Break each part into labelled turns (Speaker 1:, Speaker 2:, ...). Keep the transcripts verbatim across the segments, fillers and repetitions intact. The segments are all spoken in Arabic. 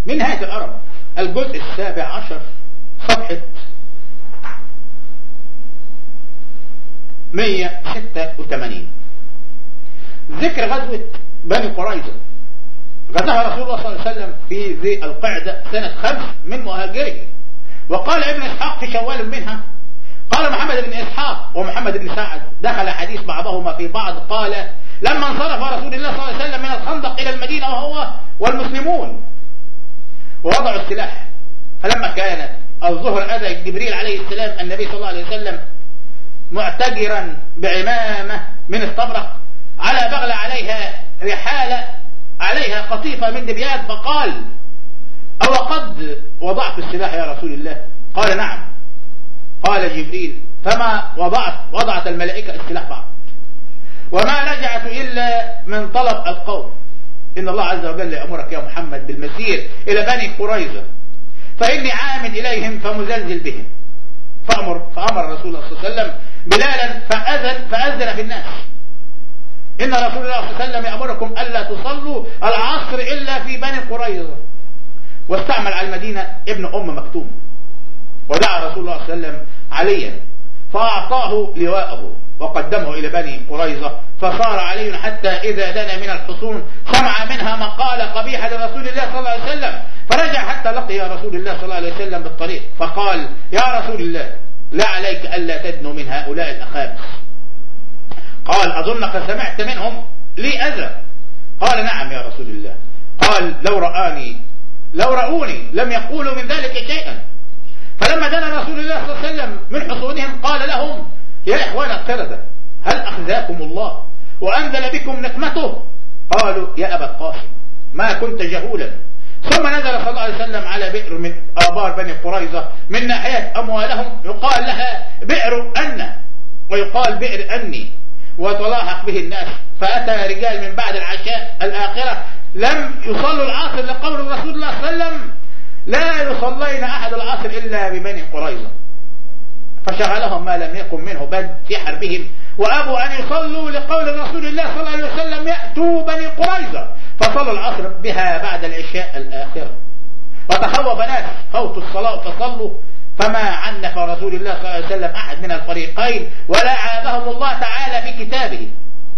Speaker 1: من نهاية العرب الجزء السابع عشر صفحة مئة وستة وثمانين. ذكر غزوة بني قريظة، غزاها رسول الله صلى الله عليه وسلم في ذي القعدة سنة خمس من مهاجره. وقال ابن إسحاق في شوال منها، قال محمد بن إسحاق ومحمد بن سعد دخل حديث بعضهما في بعض، قال لما انصرف رسول الله صلى الله عليه وسلم من الخندق إلى المدينة وهو والمسلمون ووضعوا السلاح، فلما كانت الظهر أتى جبريل عليه السلام النبي صلى الله عليه وسلم معتجرا بعمامة من استبرق على بغل عليها رحالة عليها قطيفة من دبيان، فقال أو قد وضعت السلاح يا رسول الله؟ قال نعم. قال جبريل فما وضعت؟ وضعت الملائكة السلاح بعض، وما رجعت إلا من طلب القوم، إن الله عز وجل يأمرك يا محمد بالمسير إلى بني قريظة فإني عامد إليهم فمزلزل بهم. فأمر, فأمر رسول الله صلى الله عليه وسلم بلالا فأذن, فأذن في الناس إن رسول الله صلى الله عليه وسلم يأمركم ألا تصلوا العصر إلا في بني قريظة. واستعمل على المدينة ابن أم مكتوم، ودعا رسول الله صلى الله عليه وسلم عليا فأعطاه لواءه وقدمه إلى بني قريظة، فصار علي حتى إذا دنا من الحصون سمع منها مقال قبيحة لرسول الله صلى الله عليه وسلم، فرجع حتى لقي رسول الله صلى الله عليه وسلم بالطريق فقال يا رسول الله لا عليك ألا تدنو من هؤلاء الأخابث. قال أظنك سمعت منهم لي أذى؟ قال نعم يا رسول الله. قال لو رآني لو رأوني لم يقولوا من ذلك شيئا. فلما دنا رسول الله صلى الله عليه وسلم من حصونهم قال لهم يا إخوان القردة هل أخزاكم الله وأنزل بكم نقمته؟ قالوا يا أبا القاسم ما كنت جهولا. ثم نزل صلى الله عليه وسلم على بئر من آبار بني قريظة من ناحية أموالهم يقال لها بئر أن ويقال بئر أني، وتلاحق به الناس. فأتى رجال من بعد العشاء الآخرة لم يصلوا العصر لقول رسول الله صلى الله عليه وسلم لا يصلين أحد العصر إلا ببني قريظة، فشغلهم ما لم يكن منه بد في حربهم، وأبوا أن يصلوا لقول رسول الله صلى الله عليه وسلم يأتوا بني قريظة، فصلوا العصر بها بعد العشاء الآخرة. وتخوف ناس فوتوا الصلاة فصلوا، فما عنف رسول الله صلى الله عليه وسلم أحد من الفريقين ولا عابهم الله تعالى في كتابه.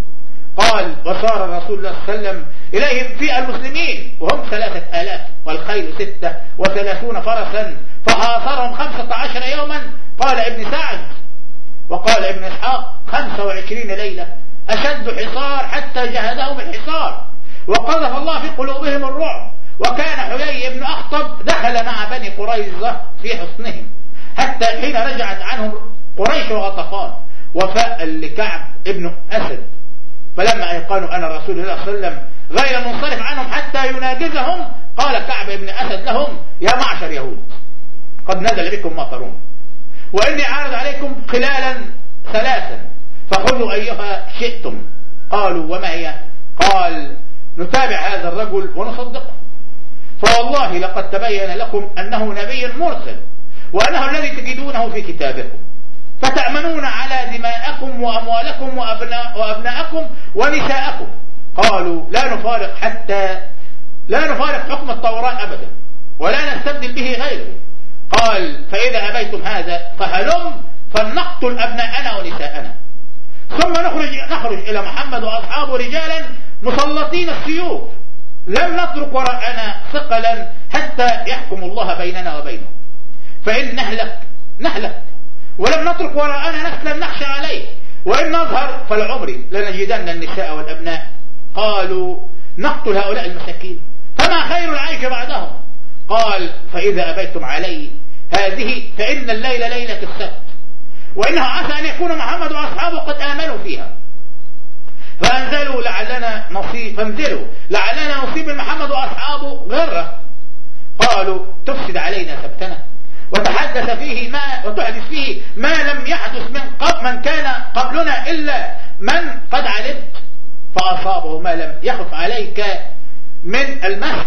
Speaker 1: قال وصار رسول الله صلى الله عليه وسلم إليهم في المسلمين وهم ثلاثة آلاف والخيل ستة وثلاثون فرسا، فحاصرهم خمسة عشر يوما. قال ابن سعد وقال ابن إسحاق خمسة وعشرين ليلة، أشد حصار حتى جهدهم الحصار، وقذف الله في قلوبهم الرعب. وكان حيي بن أخطب دخل مع بني قريظة في حصنهم حتى حين رجعت عنهم قريش وغطفان، وفاء لكعب ابن أسد. فلما أيقنوا أن رسول الله صلى الله عليه وسلم غير منصرف عنهم حتى يناجزهم قال كعب ابن أسد لهم يا معشر يهود قد نزل بكم مطرون، وإني عارض عليكم خلالا ثلاثا فخذوا أيها شئتم. قالوا وما هي؟ قال نتابع هذا الرجل ونصدقه، فوالله لقد تبين لكم أنه نبي مرسل وأنه الذي تجدونه في كتابكم، فتأمنون على دماءكم وأموالكم وأبناء وأبناءكم ونساءكم. قالوا لا نفارق حتى لا نفارق حكم التوراة أبدا ولا نستبدل به غيره. قال فإذا أبيتم هذا فهلم فلنقتل أبناءنا ونساءنا، ثم نخرج نخرج إلى محمد وأصحابه رجالا مسلطين السيوف، لم نترك وراءنا ثقلا حتى يحكم الله بيننا وبينه، فإن نهلك نهلك ولم نترك وراءنا نسلا نخشى عليه، وإن نظهر فالعمر لنجدن النساء والأبناء. قالوا نقتل هؤلاء المساكين فما خير العيش بعدهم. قال فإذا أبيتم علي هذه فإن الليلة ليلة السبت، وإنها عسى أن يكون محمد وأصحابه قد آمنوا فيها، فأنزلوا لعلنا نصيب فانزلوا لعلنا نصيب محمد وأصحابه غرة. قالوا تفسد علينا سبتنا وتحدث فيه ما وتحدث فيه ما لم يحدث من قبل من كان قبلنا إلا من قد علمت، فأصابه ما لم يخف عليك من المسخ.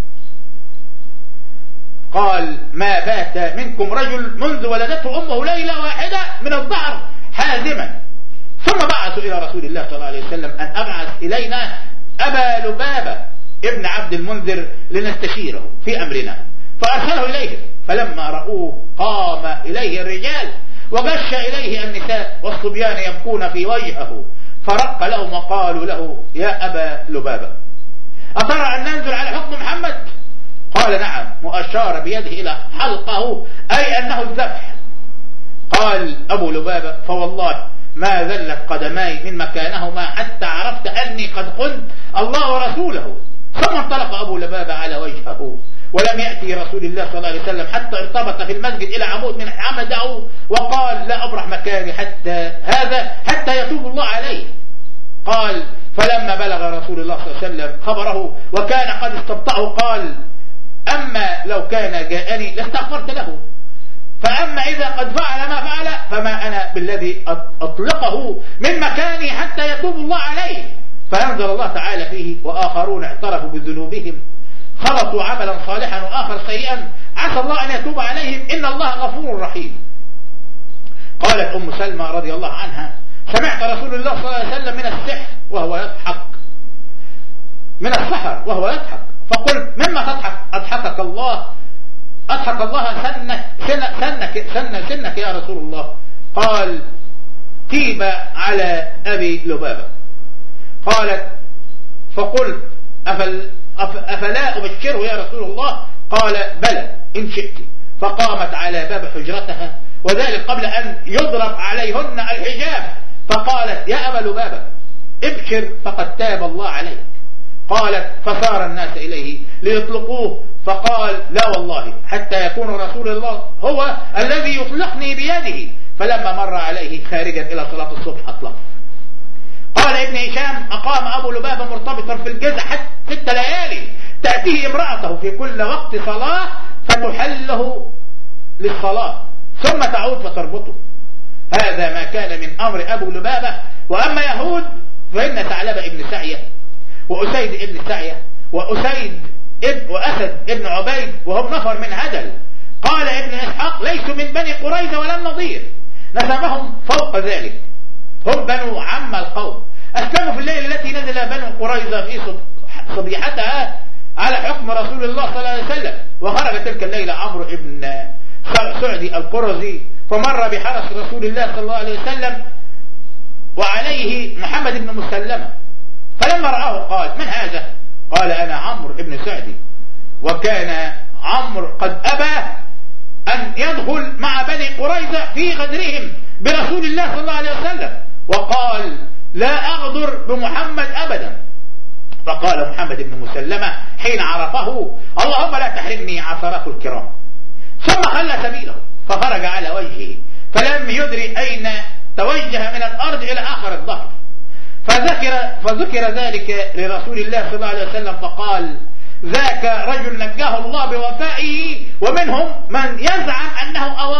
Speaker 1: قال ما بات منكم رجل منذ ولدته أمه ليلة واحدة من الظهر حازما. ثم بعثوا إلى رسول الله صلى الله عليه وسلم أن أبعث إلينا أبا لبابة ابن عبد المنذر لنستشيره في أمرنا، فأرسله إليهم، فلما رأوه قام إليه الرجال وغش إليه النساء والصبيان يبكون في وجهه، فرق لهم وقالوا له: يا أبا لبابة، أترى أن ننزل على حكم محمد؟ قال: نعم، وأشار بيده إلى حلقه أي أنه الذبح. قال أبو لبابة: فوالله ما ذلت قدماي من مكانهما حتى عرفت أني قد خنت الله ورسوله. ثم انطلق أبو لبابة على وجهه، ولم يأتي رسول الله صلى الله عليه وسلم حتى ارتبط في المسجد إلى عمود من عمده، وقال: لا أبرح مكاني حتى هذا حتى يتوب الله عليه. قال: فلما بلغ رسول الله صلى الله عليه وسلم خبره وكان قد استبطأه قال: أما لو كان جاءني لاستغفرت له، فأما إذا قد فعل ما فعل فما أنا بالذي أطلقه من مكاني حتى يتوب الله عليه. فأنزل الله تعالى فيه: وآخرون اعترفوا بذنوبهم خلطوا عملا صالحا وآخر سيئا عسى الله أن يتوب عليهم إن الله غفور رحيم. قالت أم سلمى رضي الله عنها: سمعت رسول الله صلى الله عليه وسلم من السحر وهو يضحك، من السحر وهو يضحك، فقلت: مما تضحك؟ أضحكك الله، أضحك الله سنك سنك سنك, سنك يا رسول الله. قال: تيب على أبي لبابة. قالت: فقلت: أفل أفلا أبشره يا رسول الله؟ قال: بلى إن شئت. فقامت على باب حجرتها، وذلك قبل أن يضرب عليهن الحجاب، فقالت: يا أبا لبابة ابشر فقد تاب الله عليك. قالت: فسار الناس إليه ليطلقوه، فقال: لا والله حتى يكون رسول الله هو الذي يطلقني بيده. فلما مر عليه خارجا إلى صلاة الصبح أطلقه. قال ابن هشام: أقام أبو لبابة مرتبطا في الجزع حتى ست ليالي، تأتيه امرأته في كل وقت صلاة فتحله للصلاة ثم تعود فتربطه. هذا ما كان من أمر أبو لبابة. وأما يهود فإن ثعلبة ابن سعية وأسيد ابن سعية وأسيد ابن وأسد ابن عبيد وهم نفر من هدل. قال ابن إسحاق: ليسوا من بني قريظة ولا النضير، نسبهم فوق ذلك، هم بنو عم القوم، أسلموا في الليلة التي نزل بنو قريظة في صبيحتها على حكم رسول الله صلى الله عليه وسلم. وخرج تلك الليلة عمرو ابن سعدي القرزي فمر بحرس رسول الله صلى الله عليه وسلم وعليه محمد بن مسلمة، فلما رآه قال: من هذا؟ قال: أنا عمرو ابن سعدي. وكان عمرو قد أبى أن يدخل مع بني قريظة في غدرهم برسول الله صلى الله عليه وسلم، وقال: لا أغدر بمحمد أبدا. فقال محمد بن مسلمة حين عرفه: اللهم لا تحرمني عثرات الكرام. ثم خلى سبيله فخرج على وجهه، فلم يدري أين توجه من الأرض إلى آخر الظهر. فذكر, فذكر ذلك لرسول الله صلى الله عليه وسلم، فقال: ذاك رجل نجاه الله بوفائه، ومنهم من يزعم أنه